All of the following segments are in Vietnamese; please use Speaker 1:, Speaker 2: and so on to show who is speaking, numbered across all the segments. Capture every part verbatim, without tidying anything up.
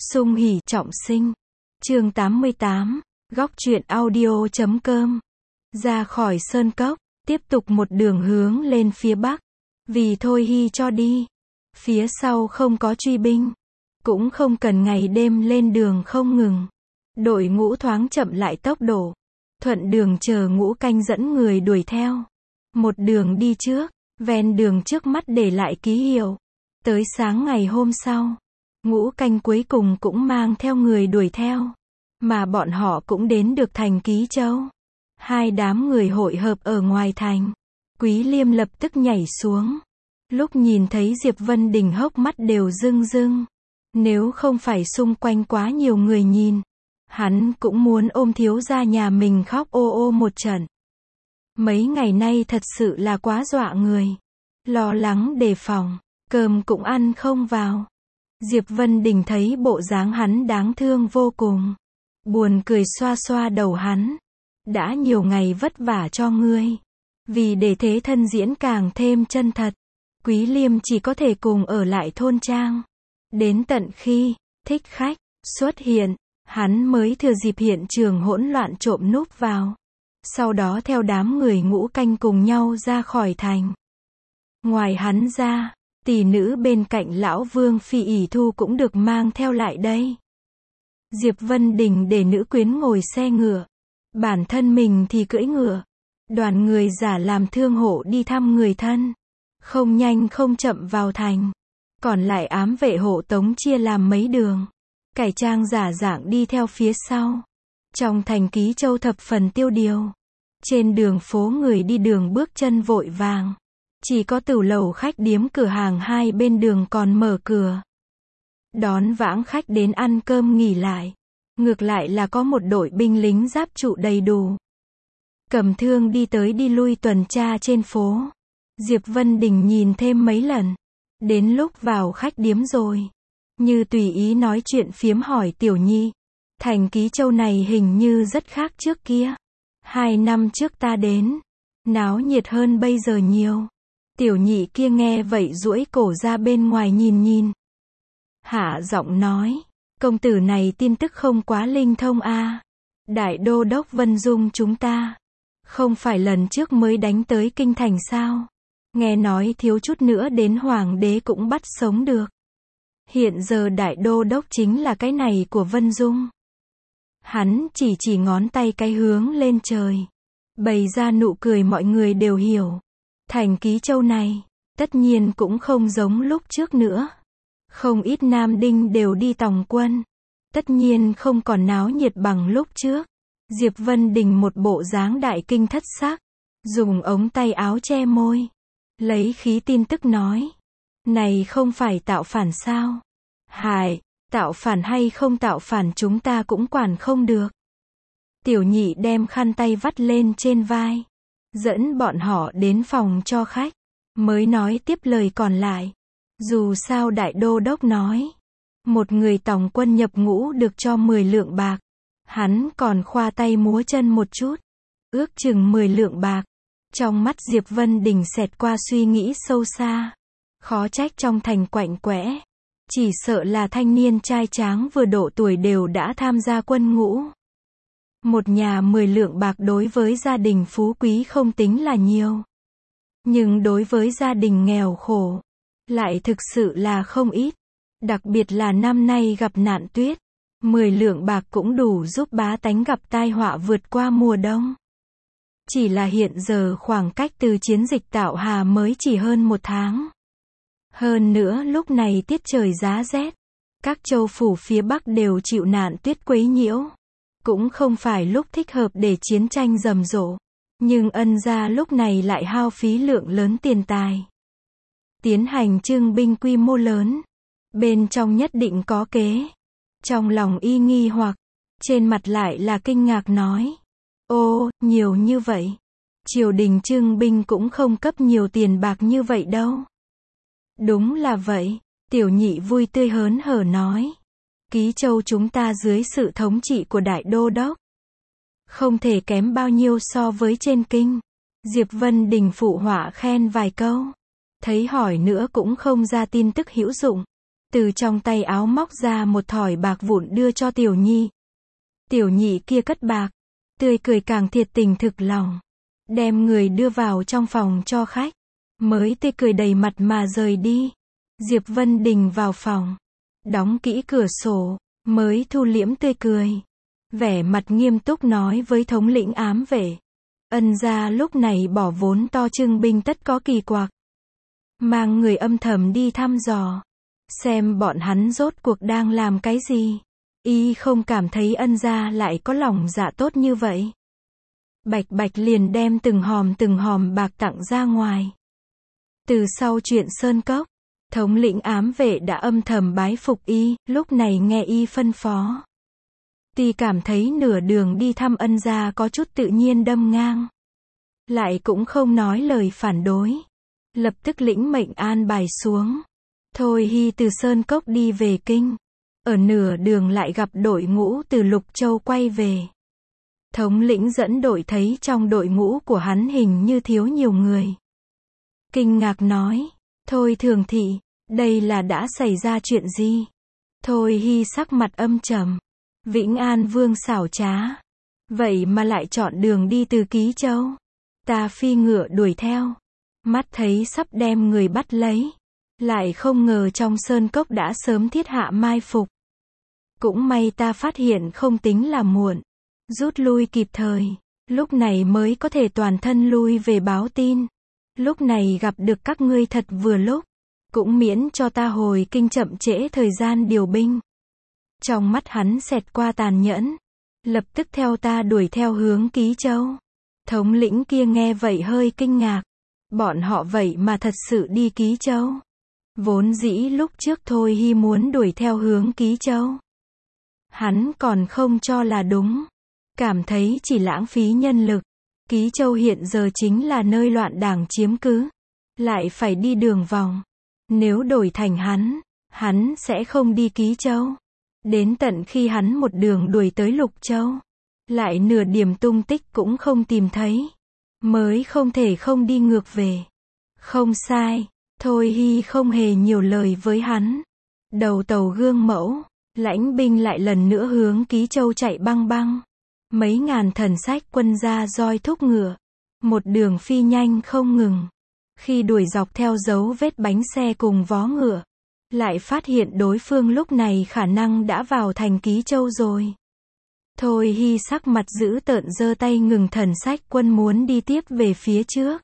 Speaker 1: Sung hỉ trọng sinh. Chương tám mươi tám, góc truyện audio chấm com. Ra khỏi sơn cốc, tiếp tục một đường hướng lên phía bắc. Vì Thôi Hy cho đi. Phía sau không có truy binh. Cũng không cần ngày đêm lên đường không ngừng. Đội ngũ thoáng chậm lại tốc độ. Thuận đường chờ ngũ canh dẫn người đuổi theo. Một đường đi trước, ven đường trước mắt để lại ký hiệu. Tới sáng ngày hôm sau, ngũ canh cuối cùng cũng mang theo người đuổi theo. Mà bọn họ cũng đến được thành Ký Châu. Hai đám người hội hợp ở ngoài thành. Quý Liêm lập tức nhảy xuống. Lúc nhìn thấy Diệp Vân Đình hốc mắt đều rưng rưng. Nếu không phải xung quanh quá nhiều người nhìn, hắn cũng muốn ôm thiếu gia nhà mình khóc ô ô một trận. Mấy ngày nay thật sự là quá dọa người. Lo lắng đề phòng, cơm cũng ăn không vào. Diệp Vân Đình thấy bộ dáng hắn đáng thương vô cùng. Buồn cười xoa xoa đầu hắn. Đã nhiều ngày vất vả cho ngươi. Vì để thế thân diễn càng thêm chân thật, Quý Liêm chỉ có thể cùng ở lại thôn trang. Đến tận khi thích khách xuất hiện, hắn mới thừa dịp hiện trường hỗn loạn trộm núp vào. Sau đó theo đám người ngũ canh cùng nhau ra khỏi thành. Ngoài hắn ra, tỷ nữ bên cạnh lão Vương Phi ỷ Thu cũng được mang theo lại đây. Diệp Vân Đình để nữ quyến ngồi xe ngựa. Bản thân mình thì cưỡi ngựa. Đoàn người giả làm thương hộ đi thăm người thân. Không nhanh không chậm vào thành. Còn lại ám vệ hộ tống chia làm mấy đường. Cải trang giả dạng đi theo phía sau. Trong thành Ký Châu thập phần tiêu điều. Trên đường phố người đi đường bước chân vội vàng. Chỉ có tửu lầu khách điếm cửa hàng hai bên đường còn mở cửa. Đón vãng khách đến ăn cơm nghỉ lại. Ngược lại là có một đội binh lính giáp trụ đầy đủ. Cầm thương đi tới đi lui tuần tra trên phố. Diệp Vân Đình nhìn thêm mấy lần. Đến lúc vào khách điếm rồi. Như tùy ý nói chuyện phiếm hỏi Tiểu Nhi. Thành Ký Châu này hình như rất khác trước kia. Hai năm trước ta đến. Náo nhiệt hơn bây giờ nhiều. Tiểu Nhị kia nghe vậy duỗi cổ ra bên ngoài nhìn nhìn. Hạ giọng nói. Công tử này tin tức không quá linh thông a. À. Đại đô đốc Vân Dung chúng ta. Không phải lần trước mới đánh tới kinh thành sao. Nghe nói thiếu chút nữa đến hoàng đế cũng bắt sống được. Hiện giờ đại đô đốc chính là cái này của Vân Dung. Hắn chỉ chỉ ngón tay cái hướng lên trời. Bày ra nụ cười mọi người đều hiểu. Thành Ký Châu này, tất nhiên cũng không giống lúc trước nữa. Không ít nam đinh đều đi tòng quân. Tất nhiên không còn náo nhiệt bằng lúc trước. Diệp Vân Đình một bộ dáng đại kinh thất sắc. Dùng ống tay áo che môi. Lấy khí tin tức nói. Này không phải tạo phản sao? Hài, tạo phản hay không tạo phản chúng ta cũng quản không được. Tiểu Nhị đem khăn tay vắt lên trên vai. Dẫn bọn họ đến phòng cho khách. Mới nói tiếp lời còn lại. Dù sao đại đô đốc nói. Một người tòng quân nhập ngũ được cho mười lượng bạc. Hắn còn khoa tay múa chân một chút. Ước chừng mười lượng bạc. Trong mắt Diệp Vân Đình xẹt qua suy nghĩ sâu xa. Khó trách trong thành quạnh quẽ. Chỉ sợ là thanh niên trai tráng vừa độ tuổi đều đã tham gia quân ngũ. Một nhà mười lượng bạc đối với gia đình phú quý không tính là nhiều. Nhưng đối với gia đình nghèo khổ, lại thực sự là không ít. Đặc biệt là năm nay gặp nạn tuyết. Mười lượng bạc cũng đủ giúp bá tánh gặp tai họa vượt qua mùa đông. Chỉ là hiện giờ khoảng cách từ chiến dịch Tạo Hà mới chỉ hơn một tháng. Hơn nữa lúc này tiết trời giá rét. Các châu phủ phía Bắc đều chịu nạn tuyết quấy nhiễu. Cũng không phải lúc thích hợp để chiến tranh rầm rộ. Nhưng ân gia lúc này lại hao phí lượng lớn tiền tài. Tiến hành trưng binh quy mô lớn. Bên trong nhất định có kế. Trong lòng y nghi hoặc. Trên mặt lại là kinh ngạc nói. Ô, nhiều như vậy. Triều đình trưng binh cũng không cấp nhiều tiền bạc như vậy đâu. Đúng là vậy. Tiểu Nhị vui tươi hớn hở nói. Ký Châu chúng ta dưới sự thống trị của đại đô đốc. Không thể kém bao nhiêu so với trên kinh. Diệp Vân Đình phụ họa khen vài câu. Thấy hỏi nữa cũng không ra tin tức hữu dụng. từ trong tay áo móc ra một thỏi bạc vụn đưa cho Tiểu Nhị. Tiểu Nhị kia cất bạc, tươi cười càng thiệt tình thực lòng, đem người đưa vào trong phòng cho khách, mới tươi cười đầy mặt mà rời đi. Diệp Vân Đình vào phòng, đóng kỹ cửa sổ, mới thu liễm tươi cười, vẻ mặt nghiêm túc nói với thống lĩnh ám vệ. Ân gia lúc này bỏ vốn to trưng binh tất có kỳ quặc, mang người âm thầm đi thăm dò, xem bọn hắn rốt cuộc đang làm cái gì. Y không cảm thấy ân gia lại có lòng dạ tốt như vậy. Bạch bạch liền đem từng hòm từng hòm bạc tặng ra ngoài. Từ sau chuyện Sơn Cốc, thống lĩnh ám vệ đã âm thầm bái phục Y, lúc này nghe Y phân phó. Tuy cảm thấy nửa đường đi thăm ân gia có chút tự nhiên đâm ngang, lại cũng không nói lời phản đối. Lập tức lĩnh mệnh an bài xuống. Thôi Hy từ Sơn Cốc đi về kinh. Ở nửa đường lại gặp đội ngũ từ Lục Châu quay về. Thống lĩnh dẫn đội thấy trong đội ngũ của hắn hình như thiếu nhiều người. Kinh ngạc nói, thôi Thường thị, đây là đã xảy ra chuyện gì? Thôi Hy sắc mặt âm trầm. Vĩnh An Vương xảo trá, vậy mà lại chọn đường đi từ Ký Châu. Ta phi ngựa đuổi theo, mắt thấy sắp đem người bắt lấy, lại không ngờ trong sơn cốc đã sớm thiết hạ mai phục. Cũng may ta phát hiện không tính là muộn, rút lui kịp thời, lúc này mới có thể toàn thân lui về báo tin. Lúc này gặp được các ngươi thật vừa lúc, cũng miễn cho ta hồi kinh chậm trễ thời gian điều binh. Trong mắt hắn xẹt qua tàn nhẫn, lập tức theo ta đuổi theo hướng Ký Châu. Thống lĩnh kia nghe vậy hơi kinh ngạc, bọn họ vậy mà thật sự đi Ký Châu. Vốn dĩ lúc trước Thôi Hy muốn đuổi theo hướng Ký Châu, hắn còn không cho là đúng, cảm thấy chỉ lãng phí nhân lực. Ký Châu hiện giờ chính là nơi loạn đảng chiếm cứ, lại phải đi đường vòng. Nếu đổi thành hắn, hắn sẽ không đi Ký Châu. Đến tận khi hắn một đường đuổi tới Lục Châu, lại nửa điểm tung tích cũng không tìm thấy, mới không thể không đi ngược về. Không sai, Thôi Hy không hề nhiều lời với hắn. Đầu tàu gương mẫu, lãnh binh lại lần nữa hướng Ký Châu chạy băng băng. Mấy ngàn thần sách quân ra roi thúc ngựa, một đường phi nhanh không ngừng. Khi đuổi dọc theo dấu vết bánh xe cùng vó ngựa, lại phát hiện đối phương lúc này khả năng đã vào thành Ký Châu rồi. Thôi Hy sắc mặt dữ tợn giơ tay ngừng thần sách quân muốn đi tiếp về phía trước.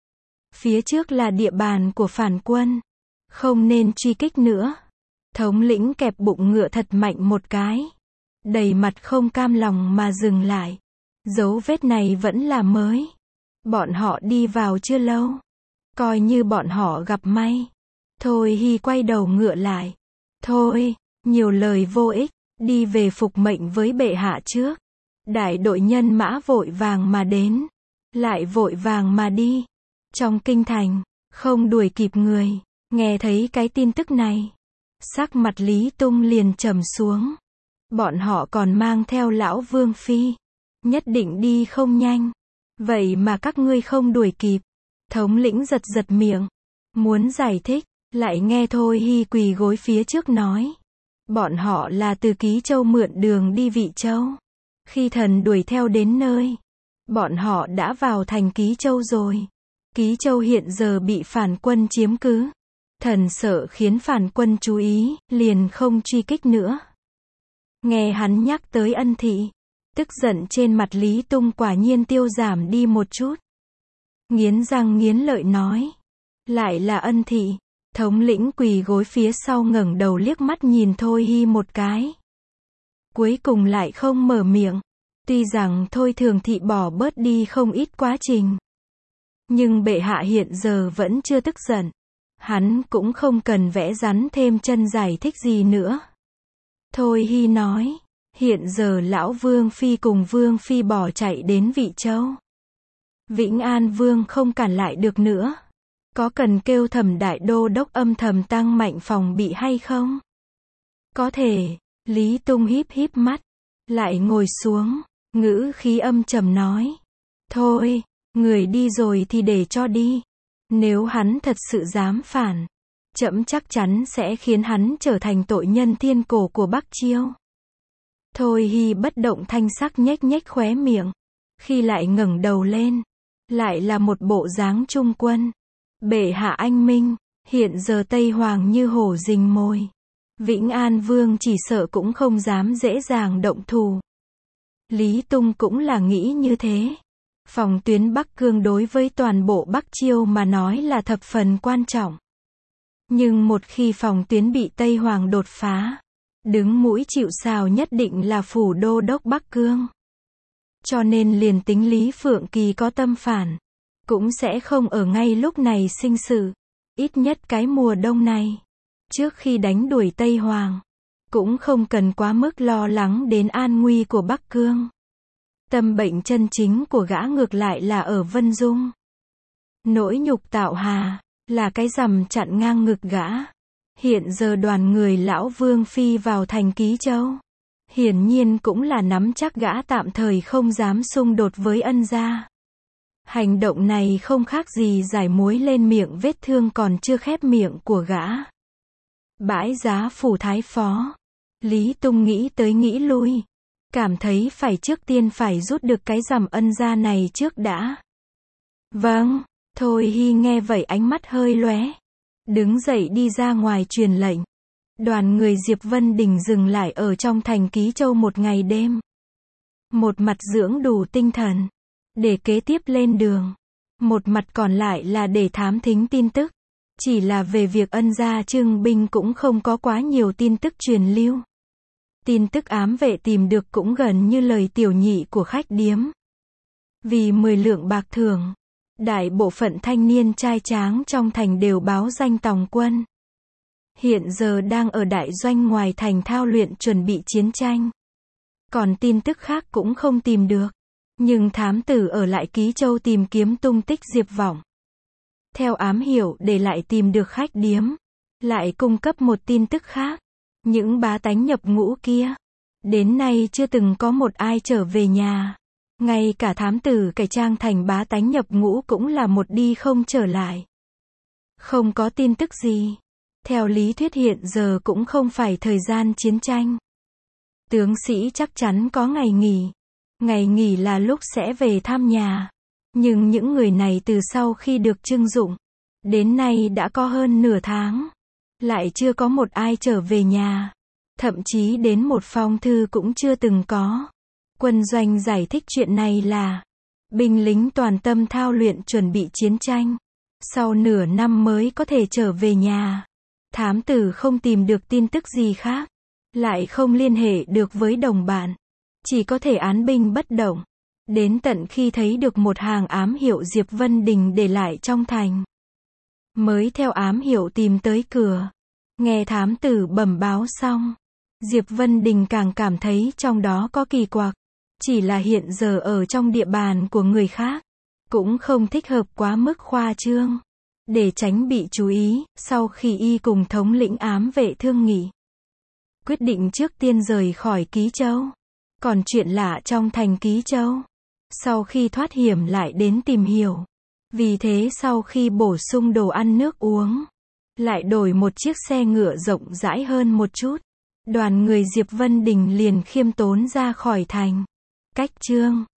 Speaker 1: Phía trước là địa bàn của phản quân, không nên truy kích nữa. Thống lĩnh kẹp bụng ngựa thật mạnh một cái, đầy mặt không cam lòng mà dừng lại. Dấu vết này vẫn là mới, bọn họ đi vào chưa lâu, coi như bọn họ gặp may. Thôi Hy quay đầu ngựa lại. Thôi, nhiều lời vô ích, đi về phục mệnh với bệ hạ trước. Đại đội nhân mã vội vàng mà đến, lại vội vàng mà đi. Trong kinh thành, không đuổi kịp người. Nghe thấy cái tin tức này, sắc mặt Lý Tung liền trầm xuống. Bọn họ còn mang theo lão Vương Phi, nhất định đi không nhanh. Vậy mà các ngươi không đuổi kịp. Thống lĩnh giật giật miệng, muốn giải thích, lại nghe Thôi Hy quỳ gối phía trước nói. Bọn họ là từ Ký Châu mượn đường đi Vị Châu. Khi thần đuổi theo đến nơi, bọn họ đã vào thành Ký Châu rồi. Ký Châu hiện giờ bị phản quân chiếm cứ. Thần sợ khiến phản quân chú ý, liền không truy kích nữa. Nghe hắn nhắc tới Ân thị, tức giận trên mặt Lý Tung quả nhiên tiêu giảm đi một chút. Nghiến răng nghiến lợi nói, lại là Ân thị. Thống lĩnh quỳ gối phía sau ngẩng đầu liếc mắt nhìn Thôi Hy một cái. Cuối cùng lại không mở miệng. Tuy rằng Thôi Thường thị bỏ bớt đi không ít quá trình, nhưng bệ hạ hiện giờ vẫn chưa tức giận. Hắn cũng không cần vẽ rắn thêm chân giải thích gì nữa. Thôi Hy nói, hiện giờ lão Vương Phi cùng Vương Phi bỏ chạy đến Vị Châu. Vĩnh An Vương không cản lại được nữa. Có cần kêu Thẩm đại đô đốc âm thầm tăng mạnh phòng bị hay không? Có thể. Lý Tung híp híp mắt, lại ngồi xuống, ngữ khí âm trầm nói. Thôi, người đi rồi thì để cho đi. Nếu hắn thật sự dám phản, trẫm chắc chắn sẽ khiến hắn trở thành tội nhân thiên cổ của Bắc Chiêu. Thôi Hy bất động thanh sắc nhếch nhếch khóe miệng. Khi lại ngẩng đầu lên, lại là một bộ dáng trung quân. Bệ hạ anh minh, hiện giờ Tây Hoàng như hổ rình mồi. Vĩnh An Vương chỉ sợ cũng không dám dễ dàng động thủ. Lý Tung cũng là nghĩ như thế. Phòng tuyến Bắc Cương đối với toàn bộ Bắc Chiêu mà nói là thập phần quan trọng. Nhưng một khi phòng tuyến bị Tây Hoàng đột phá, đứng mũi chịu sào nhất định là phủ đô đốc Bắc Cương. Cho nên liền tính Lý Phượng Kỳ có tâm phản, cũng sẽ không ở ngay lúc này sinh sự. Ít nhất cái mùa đông này, trước khi đánh đuổi Tây Hoàng, cũng không cần quá mức lo lắng đến an nguy của Bắc Cương. Tâm bệnh chân chính của gã ngược lại là ở Vân Dung. Nỗi nhục tạo hà, là cái rằm chặn ngang ngực gã. Hiện giờ đoàn người lão Vương Phi vào thành Ký Châu, hiển nhiên cũng là nắm chắc gã tạm thời không dám xung đột với Ân gia. Hành động này không khác gì giải muối lên miệng vết thương còn chưa khép miệng của gã. Bãi giá phủ thái phó, Lý Tung nghĩ tới nghĩ lui, cảm thấy phải trước tiên phải rút được cái rằm Ân gia này trước đã. Vâng, Thôi Hy nghe vậy ánh mắt hơi lóe, đứng dậy đi ra ngoài truyền lệnh. Đoàn người Diệp Vân Đình dừng lại ở trong thành Ký Châu một ngày đêm. Một mặt dưỡng đủ tinh thần, để kế tiếp lên đường. Một mặt còn lại là để thám thính tin tức. Chỉ là về việc Ân gia trưng binh cũng không có quá nhiều tin tức truyền lưu. Tin tức ám vệ tìm được cũng gần như lời tiểu nhị của khách điếm. Vì mười lượng bạc thưởng, đại bộ phận thanh niên trai tráng trong thành đều báo danh tòng quân. Hiện giờ đang ở đại doanh ngoài thành thao luyện chuẩn bị chiến tranh. Còn tin tức khác cũng không tìm được. Nhưng thám tử ở lại Ký Châu tìm kiếm tung tích Diệp Vọng. Theo ám hiểu để lại tìm được khách điếm. Lại cung cấp một tin tức khác. Những bá tánh nhập ngũ kia, đến nay chưa từng có một ai trở về nhà. Ngay cả thám tử cải trang thành bá tánh nhập ngũ cũng là một đi không trở lại. Không có tin tức gì. Theo lý thuyết hiện giờ cũng không phải thời gian chiến tranh. Tướng sĩ chắc chắn có ngày nghỉ. Ngày nghỉ là lúc sẽ về thăm nhà. Nhưng những người này từ sau khi được trưng dụng, đến nay đã có hơn nửa tháng. Lại chưa có một ai trở về nhà. Thậm chí đến một phong thư cũng chưa từng có. Quân doanh giải thích chuyện này là binh lính toàn tâm thao luyện chuẩn bị chiến tranh. Sau nửa năm mới có thể trở về nhà. Thám tử không tìm được tin tức gì khác. Lại không liên hệ được với đồng bạn. Chỉ có thể án binh bất động. Đến tận khi thấy được một hàng ám hiệu Diệp Vân Đình để lại trong thành. Mới theo ám hiệu tìm tới cửa. Nghe thám tử bẩm báo xong. Diệp Vân Đình càng cảm thấy trong đó có kỳ quặc. Chỉ là hiện giờ ở trong địa bàn của người khác. Cũng không thích hợp quá mức khoa trương. Để tránh bị chú ý, sau khi y cùng thống lĩnh ám vệ thương nghị. Quyết định trước tiên rời khỏi Ký Châu. Còn chuyện lạ trong thành Ký Châu. Sau khi thoát hiểm lại đến tìm hiểu. Vì thế sau khi bổ sung đồ ăn nước uống. Lại đổi một chiếc xe ngựa rộng rãi hơn một chút. Đoàn người Diệp Vân Đình liền khiêm tốn ra khỏi thành. Cách chương